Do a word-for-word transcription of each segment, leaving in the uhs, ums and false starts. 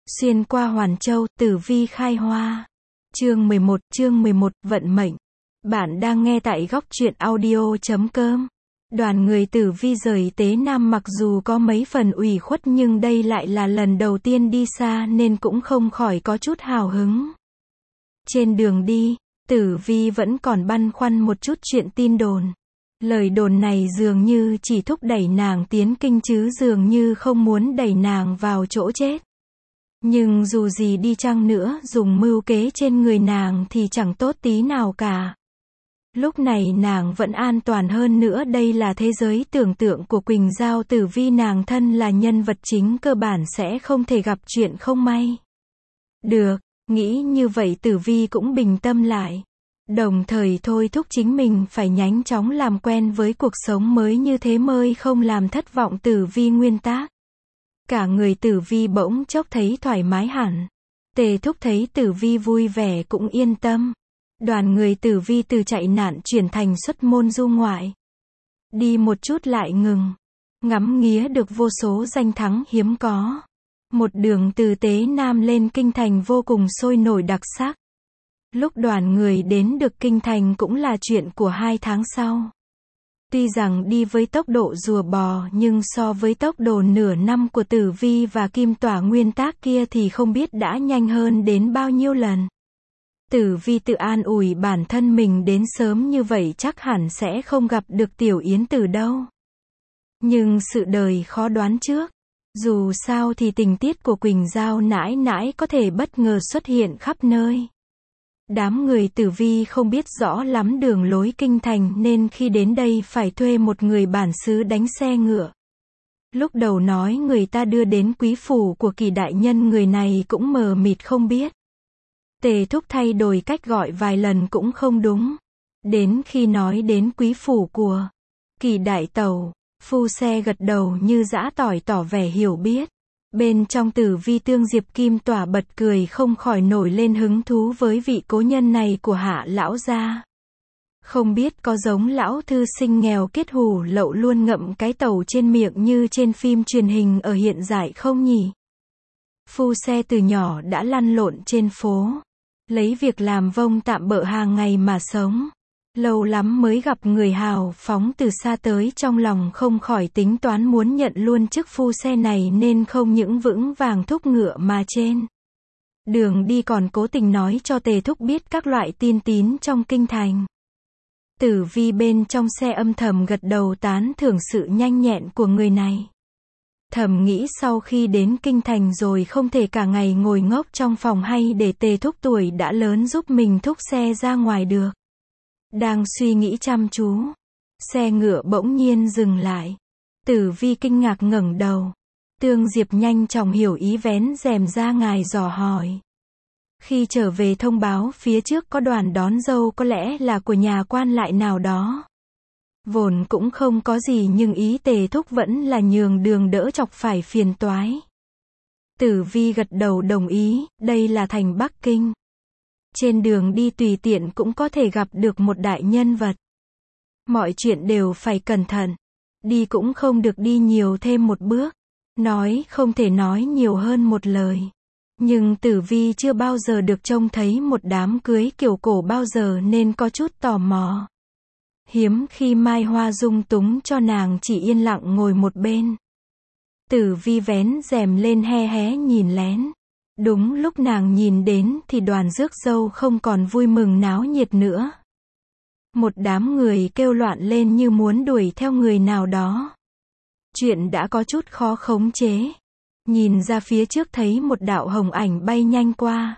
Xuyên qua Hoàn Châu, Tử Vi khai hoa. Chương mười một, chương mười một, vận mệnh. Bạn đang nghe tại góc truyện audio chấm com. Đoàn người Tử Vi rời Tế Nam mặc dù có mấy phần ủy khuất nhưng đây lại là lần đầu tiên đi xa nên cũng không khỏi có chút hào hứng. Trên đường đi, Tử Vi vẫn còn băn khoăn một chút chuyện tin đồn. Lời đồn này dường như chỉ thúc đẩy nàng tiến kinh chứ dường như không muốn đẩy nàng vào chỗ chết. Nhưng dù gì đi chăng nữa, dùng mưu kế trên người nàng thì chẳng tốt tí nào cả. Lúc này nàng vẫn an toàn hơn nữa, đây là thế giới tưởng tượng của Quỳnh Giao. Tử Vi nàng thân là nhân vật chính, cơ bản sẽ không thể gặp chuyện không may. Được, nghĩ như vậy Tử Vi cũng bình tâm lại. Đồng thời thôi thúc chính mình phải nhanh chóng làm quen với cuộc sống mới, như thế mới không làm thất vọng Tử Vi nguyên tác. Cả người Tử Vi bỗng chốc thấy thoải mái hẳn. Tề thúc thấy Tử Vi vui vẻ cũng yên tâm. Đoàn người Tử Vi từ chạy nạn chuyển thành xuất môn du ngoại. Đi một chút lại ngừng. Ngắm nghía được vô số danh thắng hiếm có. Một đường từ Tế Nam lên Kinh Thành vô cùng sôi nổi đặc sắc. Lúc đoàn người đến được Kinh Thành cũng là chuyện của hai tháng sau. Tuy rằng đi với tốc độ rùa bò nhưng so với tốc độ nửa năm của Tử Vi và Kim Tỏa nguyên tác kia thì không biết đã nhanh hơn đến bao nhiêu lần. Tử Vi tự an ủi bản thân mình đến sớm như vậy chắc hẳn sẽ không gặp được Tiểu Yến Tử đâu. Nhưng sự đời khó đoán trước. Dù sao thì tình tiết của Quỳnh Giao nãi nãi có thể bất ngờ xuất hiện khắp nơi. Đám người Tử Vi không biết rõ lắm đường lối Kinh Thành nên khi đến đây phải thuê một người bản xứ đánh xe ngựa. Lúc đầu nói người ta đưa đến quý phủ của Kỳ đại nhân, người này cũng mờ mịt không biết. Tề thúc thay đổi cách gọi vài lần cũng không đúng. Đến khi nói đến quý phủ của Kỳ đại tẩu, phu xe gật đầu như giã tỏi tỏ vẻ hiểu biết. Bên trong Tử Vi tương Diệp Kim Tỏa bật cười không khỏi nổi lên hứng thú với vị cố nhân này của Hạ lão gia. Không biết có giống lão thư sinh nghèo kết hủ lậu luôn ngậm cái tàu trên miệng như trên phim truyền hình ở hiện tại không nhỉ? Phu xe từ nhỏ đã lăn lộn trên phố, lấy việc làm vông tạm bợ hàng ngày mà sống. Lâu lắm mới gặp người hào phóng từ xa tới, trong lòng không khỏi tính toán muốn nhận luôn chức phu xe này nên không những vững vàng thúc ngựa mà trên đường đi còn cố tình nói cho Tề thúc biết các loại tin tín trong kinh thành. Tử Vi bên trong xe âm thầm gật đầu tán thưởng sự nhanh nhẹn của người này. Thầm nghĩ sau khi đến kinh thành rồi không thể cả ngày ngồi ngốc trong phòng hay để Tề thúc tuổi đã lớn giúp mình thúc xe ra ngoài được. Đang suy nghĩ chăm chú, xe ngựa bỗng nhiên dừng lại. Tử Vi kinh ngạc ngẩng đầu. Tương Diệp nhanh chóng hiểu ý vén rèm ra ngài dò hỏi. Khi trở về thông báo phía trước có đoàn đón dâu, có lẽ là của nhà quan lại nào đó. Vốn cũng không có gì nhưng ý Tề thúc vẫn là nhường đường đỡ chọc phải phiền toái. Tử Vi gật đầu đồng ý, đây là thành Bắc Kinh. Trên đường đi tùy tiện cũng có thể gặp được một đại nhân vật. Mọi chuyện đều phải cẩn thận. Đi cũng không được đi nhiều thêm một bước. Nói không thể nói nhiều hơn một lời. Nhưng Tử Vi chưa bao giờ được trông thấy một đám cưới kiểu cổ bao giờ nên có chút tò mò. Hiếm khi Mai Hoa dung túng cho nàng chỉ yên lặng ngồi một bên. Tử Vi vén rèm lên he hé nhìn lén. Đúng lúc nàng nhìn đến thì đoàn rước dâu không còn vui mừng náo nhiệt nữa. Một đám người kêu loạn lên như muốn đuổi theo người nào đó. Chuyện đã có chút khó khống chế. Nhìn ra phía trước thấy một đạo hồng ảnh bay nhanh qua.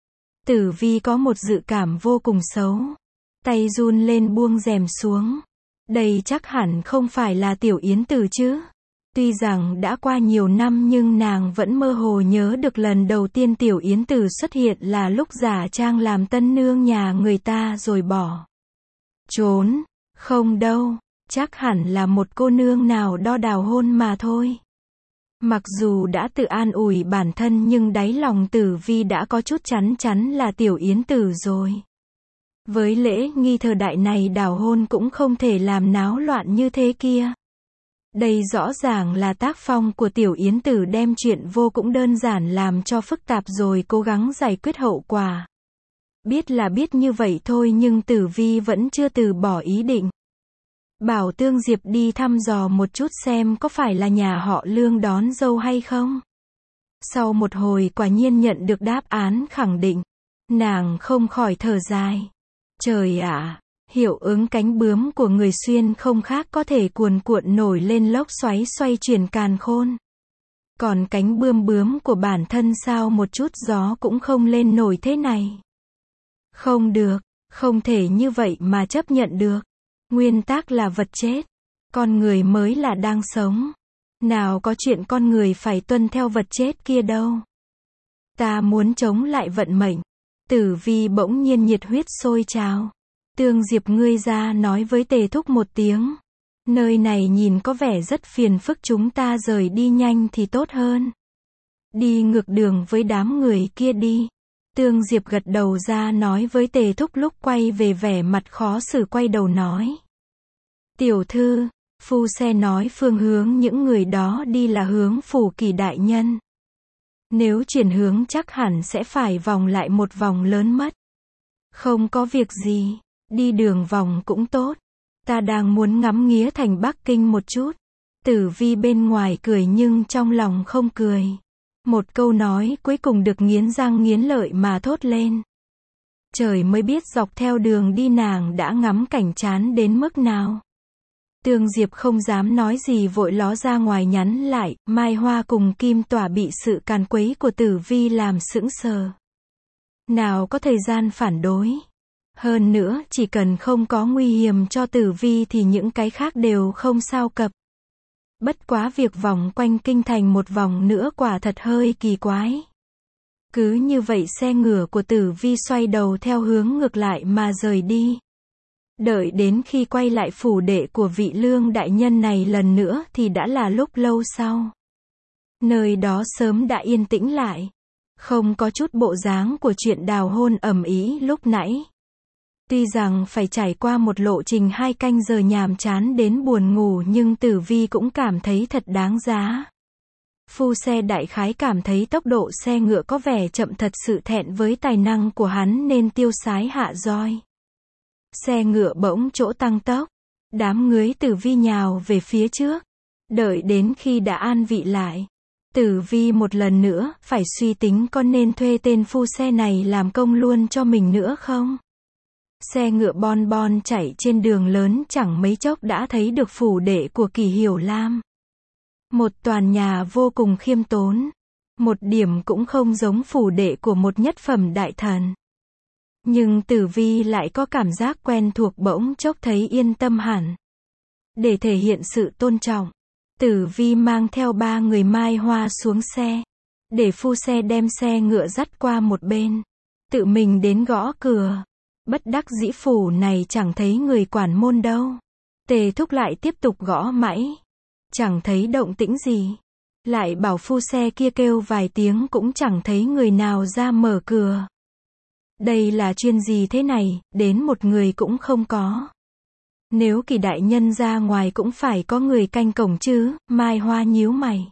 Tử Vi có một dự cảm vô cùng xấu. Tay run lên buông rèm xuống. Đây chắc hẳn không phải là Tiểu Yến Tử chứ. Tuy rằng đã qua nhiều năm nhưng nàng vẫn mơ hồ nhớ được lần đầu tiên Tiểu Yến Tử xuất hiện là lúc giả trang làm tân nương nhà người ta rồi bỏ trốn. Không đâu, chắc hẳn là một cô nương nào đó đào hôn mà thôi. Mặc dù đã tự an ủi bản thân nhưng đáy lòng Tử Vi đã có chút chắn chắn là Tiểu Yến Tử rồi. Với lễ nghi thời đại này đào hôn cũng không thể làm náo loạn như thế kia. Đây rõ ràng là tác phong của Tiểu Yến Tử đem chuyện vô cũng đơn giản làm cho phức tạp rồi cố gắng giải quyết hậu quả. Biết là biết như vậy thôi nhưng Tử Vi vẫn chưa từ bỏ ý định. Bảo Tương Diệp đi thăm dò một chút xem có phải là nhà họ Lương đón dâu hay không. Sau một hồi quả nhiên nhận được đáp án khẳng định. Nàng không khỏi thở dài. Trời ạ, hiệu ứng cánh bướm của người xuyên không khác có thể cuồn cuộn nổi lên lốc xoáy xoay chuyển càn khôn. Còn cánh bươm bướm của bản thân sao một chút gió cũng không lên nổi thế này. Không được, không thể như vậy mà chấp nhận được. Nguyên tắc là vật chết. Con người mới là đang sống. Nào có chuyện con người phải tuân theo vật chết kia đâu. Ta muốn chống lại vận mệnh. Tử Vi bỗng nhiên nhiệt huyết sôi trào. Tương Diệp ngươi ra nói với Tề Thúc một tiếng. Nơi này nhìn có vẻ rất phiền phức, chúng ta rời đi nhanh thì tốt hơn. Đi ngược đường với đám người kia đi. Tương Diệp gật đầu ra nói với Tề Thúc, lúc quay về vẻ mặt khó xử quay đầu nói. Tiểu thư, phu xe nói phương hướng những người đó đi là hướng phủ Kỳ đại nhân. Nếu chuyển hướng chắc hẳn sẽ phải vòng lại một vòng lớn mất. Không có việc gì, đi đường vòng cũng tốt. Ta đang muốn ngắm nghía thành Bắc Kinh một chút. Tử Vi bên ngoài cười nhưng trong lòng không cười. Một câu nói cuối cùng được nghiến răng nghiến lợi mà thốt lên. Trời mới biết dọc theo đường đi nàng đã ngắm cảnh chán đến mức nào. Tương Diệp không dám nói gì vội ló ra ngoài nhắn lại, Mai Hoa cùng Kim Tỏa bị sự càn quấy của Tử Vi làm sững sờ. Nào có thời gian phản đối. Hơn nữa, chỉ cần không có nguy hiểm cho Tử Vi thì những cái khác đều không sao cập. Bất quá việc vòng quanh kinh thành một vòng nữa quả thật hơi kỳ quái. Cứ như vậy xe ngựa của Tử Vi xoay đầu theo hướng ngược lại mà rời đi. Đợi đến khi quay lại phủ đệ của vị Lương đại nhân này lần nữa thì đã là lúc lâu sau. Nơi đó sớm đã yên tĩnh lại. Không có chút bộ dáng của chuyện đào hôn ầm ĩ lúc nãy. Tuy rằng phải trải qua một lộ trình hai canh giờ nhàm chán đến buồn ngủ nhưng Tử Vi cũng cảm thấy thật đáng giá. Phu xe đại khái cảm thấy tốc độ xe ngựa có vẻ chậm thật sự thẹn với tài năng của hắn nên tiêu sái hạ roi. Xe ngựa bỗng chỗ tăng tốc. Đám ngưới Tử Vi nhào về phía trước. Đợi đến khi đã an vị lại. Tử Vi một lần nữa phải suy tính có nên thuê tên phu xe này làm công luôn cho mình nữa không? Xe ngựa bon bon chạy trên đường lớn chẳng mấy chốc đã thấy được phủ đệ của Kỳ Hiểu Lam. Một tòa nhà vô cùng khiêm tốn. Một điểm cũng không giống phủ đệ của một nhất phẩm đại thần. Nhưng Tử Vi lại có cảm giác quen thuộc bỗng chốc thấy yên tâm hẳn. Để thể hiện sự tôn trọng, Tử Vi mang theo ba người Mai Hoa xuống xe. Để phu xe đem xe ngựa dắt qua một bên. Tự mình đến gõ cửa. Bất đắc dĩ phủ này chẳng thấy người quản môn đâu. Tề Thúc lại tiếp tục gõ mãi. Chẳng thấy động tĩnh gì. Lại bảo phu xe kia kêu vài tiếng cũng chẳng thấy người nào ra mở cửa. Đây là chuyện gì thế này, đến một người cũng không có. Nếu Kỳ đại nhân ra ngoài cũng phải có người canh cổng chứ, Mai Hoa nhíu mày.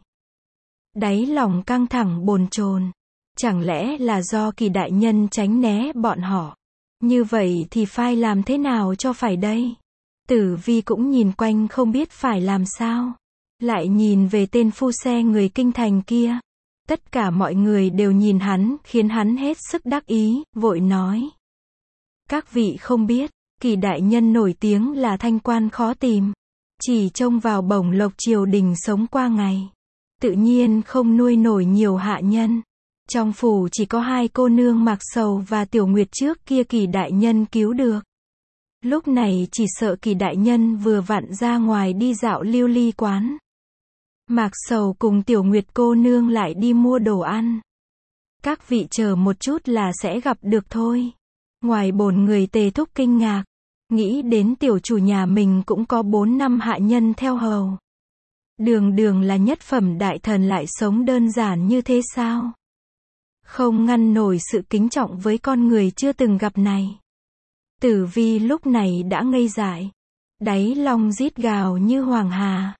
Đáy lòng căng thẳng bồn chồn. Chẳng lẽ là do Kỳ đại nhân tránh né bọn họ? Như vậy thì phải làm thế nào cho phải đây? Tử Vi cũng nhìn quanh không biết phải làm sao. Lại nhìn về tên phu xe người kinh thành kia. Tất cả mọi người đều nhìn hắn, khiến hắn hết sức đắc ý, vội nói. Các vị không biết, Kỳ đại nhân nổi tiếng là thanh quan khó tìm. Chỉ trông vào bổng lộc triều đình sống qua ngày. Tự nhiên không nuôi nổi nhiều hạ nhân. Trong phủ chỉ có hai cô nương Mạc Sầu và Tiểu Nguyệt trước kia Kỳ đại nhân cứu được. Lúc này chỉ sợ Kỳ đại nhân vừa vặn ra ngoài đi dạo lưu ly quán. Mạc Sầu cùng Tiểu Nguyệt cô nương lại đi mua đồ ăn. Các vị chờ một chút là sẽ gặp được thôi. Ngoài bổn người Tề Thúc kinh ngạc. Nghĩ đến tiểu chủ nhà mình cũng có bốn năm hạ nhân theo hầu. Đường đường là nhất phẩm đại thần lại sống đơn giản như thế sao? Không ngăn nổi sự kính trọng với con người chưa từng gặp này. Tử Vi lúc này đã ngây dại. Đáy lòng rít gào như hoàng hà.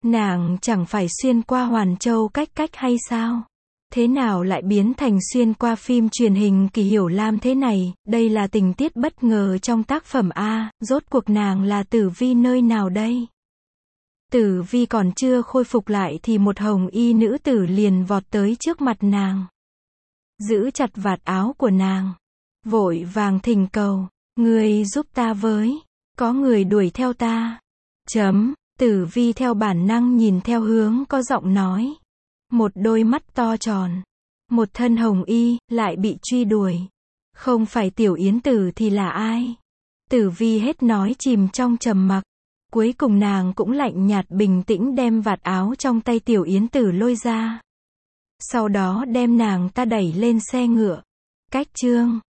Nàng chẳng phải xuyên qua Hoàn Châu cách cách hay sao? Thế nào lại biến thành xuyên qua phim truyền hình Kỳ Hiểu Lam thế này? Đây là tình tiết bất ngờ trong tác phẩm A, rốt cuộc nàng là Tử Vi nơi nào đây? Tử Vi còn chưa khôi phục lại thì một hồng y nữ tử liền vọt tới trước mặt nàng. Giữ chặt vạt áo của nàng. Vội vàng thỉnh cầu. Người giúp ta với. Có người đuổi theo ta. Chấm. Tử Vi theo bản năng nhìn theo hướng có giọng nói. Một đôi mắt to tròn. Một thân hồng y, lại bị truy đuổi. Không phải Tiểu Yến Tử thì là ai? Tử Vi hết nói chìm trong trầm mặc. Cuối cùng nàng cũng lạnh nhạt bình tĩnh đem vạt áo trong tay Tiểu Yến Tử lôi ra. Sau đó đem nàng ta đẩy lên xe ngựa. Cách chương